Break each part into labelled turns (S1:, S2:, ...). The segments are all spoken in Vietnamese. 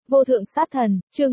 S1: Vô thượng sát thần, chương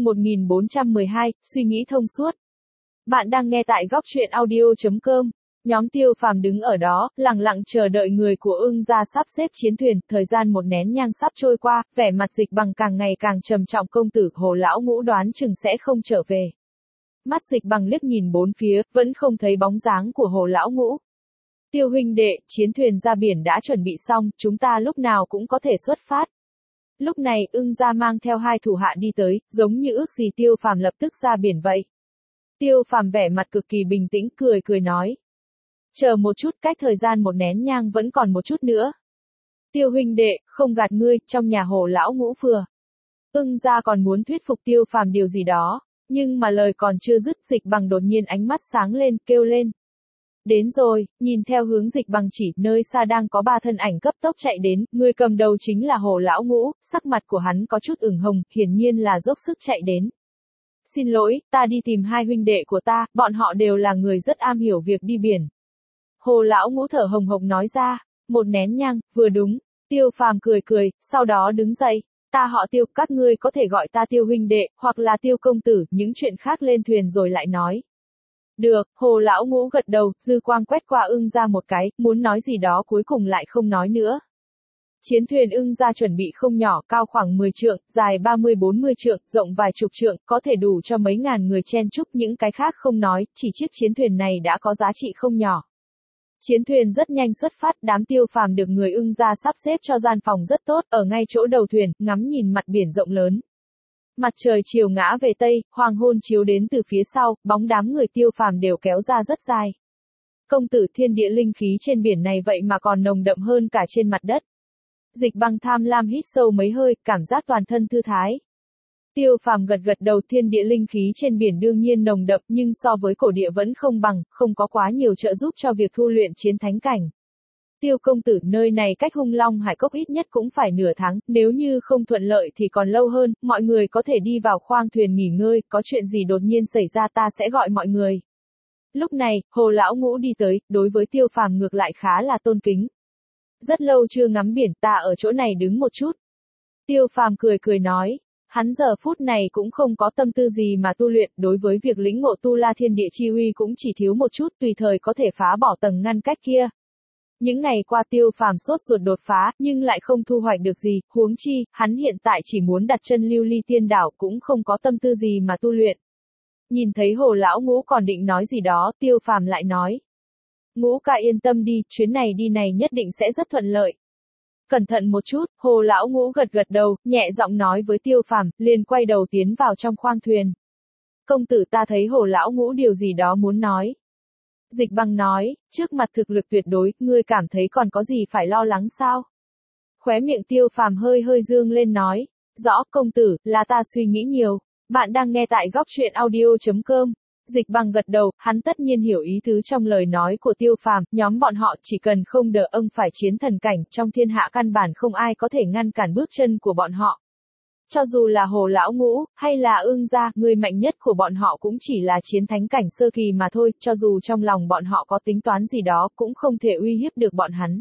S1: 1412, suy nghĩ thông suốt. Bạn đang nghe tại góc truyện audio.com. Nhóm Tiêu Phàm đứng ở đó, lặng lặng chờ đợi người của Ưng gia sắp xếp chiến thuyền, thời gian một nén nhang sắp trôi qua, vẻ mặt Dịch Bằng càng ngày càng trầm trọng, công tử Hồ lão ngũ đoán chừng sẽ không trở về. Mắt Dịch Bằng liếc nhìn bốn phía, vẫn không thấy bóng dáng của Hồ lão ngũ. Tiêu huynh đệ, chiến thuyền ra biển đã chuẩn bị xong, chúng ta lúc nào cũng có thể xuất phát. Lúc này, Ưng gia mang theo hai thủ hạ đi tới, giống như ước gì Tiêu Phàm lập tức ra biển vậy. Tiêu Phàm vẻ mặt cực kỳ bình tĩnh, cười nói. Chờ một chút, cách thời gian một nén nhang vẫn còn một chút nữa. Tiêu huynh đệ, không gạt ngươi, trong nhà Hồ lão ngũ phừa. Ưng gia còn muốn thuyết phục Tiêu Phàm điều gì đó, nhưng mà lời còn chưa dứt, Dịch Bằng đột nhiên ánh mắt sáng lên, kêu lên. Đến rồi, nhìn theo hướng Dịch Bằng chỉ, nơi xa đang có ba thân ảnh cấp tốc chạy đến, người cầm đầu chính là Hồ lão ngũ, sắc mặt của hắn có chút ửng hồng, hiển nhiên là dốc sức chạy đến. Xin lỗi, ta đi tìm hai huynh đệ của ta, bọn họ đều là người rất am hiểu việc đi biển. Hồ lão ngũ thở hồng hộc nói ra, một nén nhang, vừa đúng. Tiêu Phàm cười, sau đó đứng dậy. Ta họ Tiêu, các ngươi có thể gọi ta Tiêu huynh đệ, hoặc là Tiêu công tử, những chuyện khác lên thuyền rồi lại nói. Được, Hồ lão ngũ gật đầu, dư quang quét qua Ưng gia một cái, muốn nói gì đó cuối cùng lại không nói nữa. Chiến thuyền Ưng gia chuẩn bị không nhỏ, cao khoảng 10 trượng, dài 30-40 trượng, rộng vài chục trượng, có thể đủ cho mấy ngàn người chen chúc, những cái khác không nói, chỉ chiếc chiến thuyền này đã có giá trị không nhỏ. Chiến thuyền rất nhanh xuất phát, đám Tiêu Phàm được người Ưng gia sắp xếp cho gian phòng rất tốt, ở ngay chỗ đầu thuyền, ngắm nhìn mặt biển rộng lớn. Mặt trời chiều ngã về tây, hoàng hôn chiếu đến từ phía sau, bóng đám người Tiêu Phàm đều kéo ra rất dài. Công tử, thiên địa linh khí trên biển này vậy mà còn nồng đậm hơn cả trên mặt đất. Dịch Bằng tham lam hít sâu mấy hơi, cảm giác toàn thân thư thái. Tiêu Phàm gật đầu, thiên địa linh khí trên biển đương nhiên nồng đậm, nhưng so với cổ địa vẫn không bằng, không có quá nhiều trợ giúp cho việc thu luyện chiến thánh cảnh. Tiêu công tử, nơi này cách Hung Long Hải Cốc ít nhất cũng phải nửa tháng, nếu như không thuận lợi thì còn lâu hơn, mọi người có thể đi vào khoang thuyền nghỉ ngơi, có chuyện gì đột nhiên xảy ra ta sẽ gọi mọi người. Lúc này, Hồ lão ngũ đi tới, đối với Tiêu Phàm ngược lại khá là tôn kính. Rất lâu chưa ngắm biển, ta ở chỗ này đứng một chút. Tiêu Phàm cười nói, hắn giờ phút này cũng không có tâm tư gì mà tu luyện, đối với việc lĩnh ngộ tu la thiên địa chi uy cũng chỉ thiếu một chút, tùy thời có thể phá bỏ tầng ngăn cách kia. Những ngày qua Tiêu Phàm sốt ruột đột phá, nhưng lại không thu hoạch được gì, huống chi, hắn hiện tại chỉ muốn đặt chân lưu ly tiên đảo, cũng không có tâm tư gì mà tu luyện. Nhìn thấy Hồ lão ngũ còn định nói gì đó, Tiêu Phàm lại nói. Ngũ ca yên tâm đi, chuyến này đi này nhất định sẽ rất thuận lợi. Cẩn thận một chút, Hồ lão ngũ gật đầu, nhẹ giọng nói với Tiêu Phàm, liền quay đầu tiến vào trong khoang thuyền. Công tử, ta thấy Hồ lão ngũ điều gì đó muốn nói. Dịch Bằng nói, trước mặt thực lực tuyệt đối, ngươi cảm thấy còn có gì phải lo lắng sao? Khóe miệng Tiêu Phàm hơi dương lên nói, rõ công tử, là ta suy nghĩ nhiều. Bạn đang nghe tại góc truyện audio.com. Dịch Bằng gật đầu, hắn tất nhiên hiểu ý tứ trong lời nói của Tiêu Phàm, nhóm bọn họ chỉ cần không đỡ ông phải chiến thần cảnh, trong thiên hạ căn bản không ai có thể ngăn cản bước chân của bọn họ. Cho dù là Hồ lão ngũ, hay là Ưng gia, người mạnh nhất của bọn họ cũng chỉ là chiến thánh cảnh sơ kỳ mà thôi, cho dù trong lòng bọn họ có tính toán gì đó, cũng không thể uy hiếp được bọn hắn.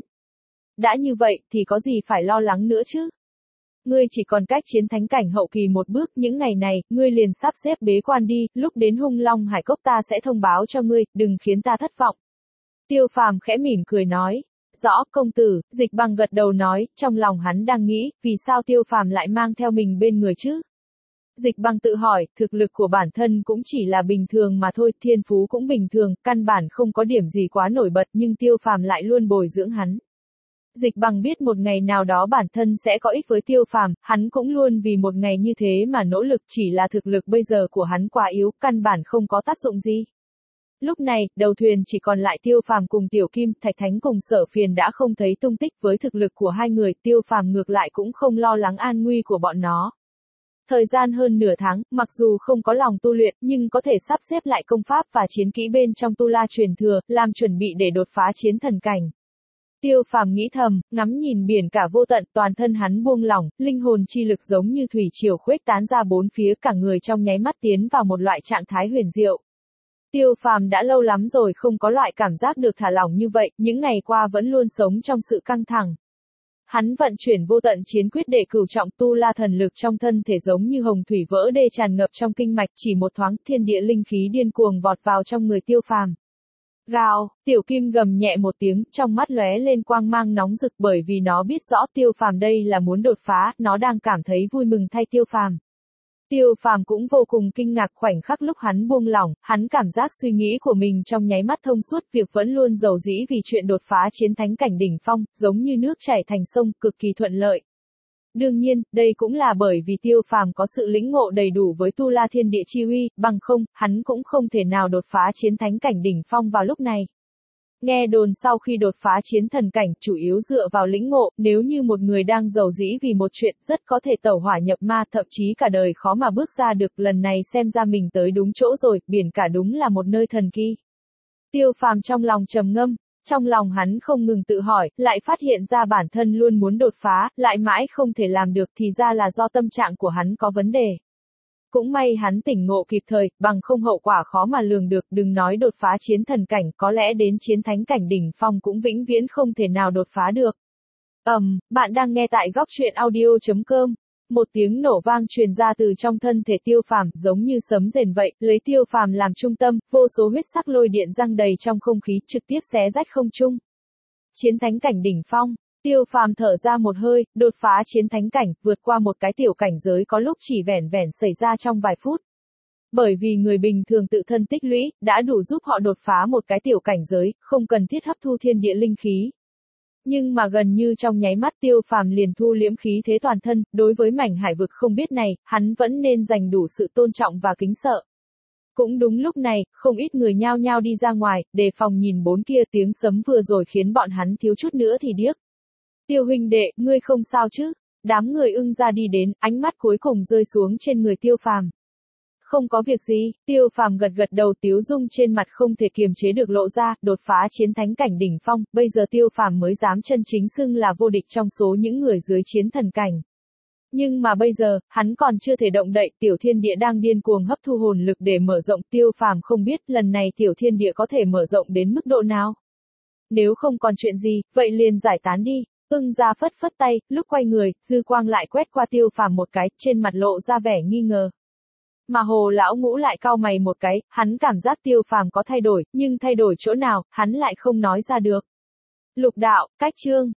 S1: Đã như vậy, thì có gì phải lo lắng nữa chứ? Ngươi chỉ còn cách chiến thánh cảnh hậu kỳ một bước, những ngày này, ngươi liền sắp xếp bế quan đi, lúc đến Hung Long Hải Cốc ta sẽ thông báo cho ngươi, đừng khiến ta thất vọng. Tiêu Phàm khẽ mỉm cười nói. Rõ công tử, Dịch Bằng gật đầu nói, trong lòng hắn đang nghĩ, vì sao Tiêu Phàm lại mang theo mình bên người chứ? Dịch Bằng tự hỏi, thực lực của bản thân cũng chỉ là bình thường mà thôi, thiên phú cũng bình thường, căn bản không có điểm gì quá nổi bật, nhưng Tiêu Phàm lại luôn bồi dưỡng hắn. Dịch Bằng biết một ngày nào đó bản thân sẽ có ích với Tiêu Phàm, hắn cũng luôn vì một ngày như thế mà nỗ lực, chỉ là thực lực bây giờ của hắn quá yếu, căn bản không có tác dụng gì. Lúc này, đầu thuyền chỉ còn lại Tiêu Phàm cùng Tiểu Kim, Thạch Thánh cùng Sở Phiền đã không thấy tung tích, với thực lực của hai người, Tiêu Phàm ngược lại cũng không lo lắng an nguy của bọn nó. Thời gian hơn nửa tháng, mặc dù không có lòng tu luyện, nhưng có thể sắp xếp lại công pháp và chiến kỹ bên trong tu la truyền thừa, làm chuẩn bị để đột phá chiến thần cảnh. Tiêu Phàm nghĩ thầm, ngắm nhìn biển cả vô tận, toàn thân hắn buông lỏng, linh hồn chi lực giống như thủy triều khuếch tán ra bốn phía, cả người trong nháy mắt tiến vào một loại trạng thái huyền diệu. Tiêu Phàm đã lâu lắm rồi không có loại cảm giác được thả lỏng như vậy, những ngày qua vẫn luôn sống trong sự căng thẳng. Hắn vận chuyển vô tận chiến quyết để cửu trọng tu la thần lực trong thân thể giống như hồng thủy vỡ đê tràn ngập trong kinh mạch, chỉ một thoáng, thiên địa linh khí điên cuồng vọt vào trong người Tiêu Phàm. Gào, tiểu kim gầm nhẹ một tiếng, trong mắt lóe lên quang mang nóng rực bởi vì nó biết rõ Tiêu Phàm đây là muốn đột phá, nó đang cảm thấy vui mừng thay Tiêu Phàm. Tiêu Phàm cũng vô cùng kinh ngạc khoảnh khắc lúc hắn buông lỏng, hắn cảm giác suy nghĩ của mình trong nháy mắt thông suốt, việc vẫn luôn dầu dĩ vì chuyện đột phá chiến thánh cảnh đỉnh phong, giống như nước chảy thành sông, cực kỳ thuận lợi. Đương nhiên, đây cũng là bởi vì Tiêu Phàm có sự lĩnh ngộ đầy đủ với Tu La Thiên Địa chi uy, bằng không, hắn cũng không thể nào đột phá chiến thánh cảnh đỉnh phong vào lúc này. Nghe đồn sau khi đột phá chiến thần cảnh, chủ yếu dựa vào lĩnh ngộ, nếu như một người đang dầu dĩ vì một chuyện, rất có thể tẩu hỏa nhập ma, thậm chí cả đời khó mà bước ra được, lần này xem ra mình tới đúng chỗ rồi, biển cả đúng là một nơi thần kỳ. Tiêu Phàm trong lòng trầm ngâm, trong lòng hắn không ngừng tự hỏi, lại phát hiện ra bản thân luôn muốn đột phá, lại mãi không thể làm được thì ra là do tâm trạng của hắn có vấn đề. Cũng may hắn tỉnh ngộ kịp thời, bằng không hậu quả khó mà lường được, đừng nói đột phá chiến thần cảnh, có lẽ đến chiến thánh cảnh đỉnh phong cũng vĩnh viễn không thể nào đột phá được. Bạn đang nghe tại góc truyện audio.com. Một tiếng nổ vang truyền ra từ trong thân thể Tiêu Phàm, giống như sấm rền vậy, lấy Tiêu Phàm làm trung tâm, vô số huyết sắc lôi điện giăng đầy trong không khí, trực tiếp xé rách không trung. Chiến thánh cảnh đỉnh phong. Tiêu Phàm thở ra một hơi, đột phá chiến thánh cảnh, vượt qua một cái tiểu cảnh giới có lúc chỉ vẻn vẻn xảy ra trong vài phút. Bởi vì người bình thường tự thân tích lũy, đã đủ giúp họ đột phá một cái tiểu cảnh giới, không cần thiết hấp thu thiên địa linh khí. Nhưng mà gần như trong nháy mắt Tiêu Phàm liền thu liễm khí thế toàn thân, đối với mảnh hải vực không biết này, hắn vẫn nên dành đủ sự tôn trọng và kính sợ. Cũng đúng lúc này, không ít người nhao nhao đi ra ngoài, đề phòng nhìn bốn kia, tiếng sấm vừa rồi khiến bọn hắn thiếu chút nữa thì điếc. Tiêu huynh đệ, ngươi không sao chứ? Đám người Ưng Gia đi đến, ánh mắt cuối cùng rơi xuống trên người Tiêu Phàm. Không có việc gì, Tiêu Phàm gật gật đầu, tiếu dung trên mặt không thể kiềm chế được lộ ra, đột phá chiến thánh cảnh đỉnh phong, bây giờ Tiêu Phàm mới dám chân chính xưng là vô địch trong số những người dưới chiến thần cảnh. Nhưng mà bây giờ, hắn còn chưa thể động đậy, tiểu thiên địa đang điên cuồng hấp thu hồn lực để mở rộng, Tiêu Phàm không biết lần này tiểu thiên địa có thể mở rộng đến mức độ nào. Nếu không còn chuyện gì, vậy liền giải tán đi. Ưng Gia phất phất tay, lúc quay người, dư quang lại quét qua Tiêu Phàm một cái, trên mặt lộ ra vẻ nghi ngờ. Mà Hồ lão ngũ lại cau mày một cái, hắn cảm giác Tiêu Phàm có thay đổi, nhưng thay đổi chỗ nào, hắn lại không nói ra được. Lục đạo, cách chương.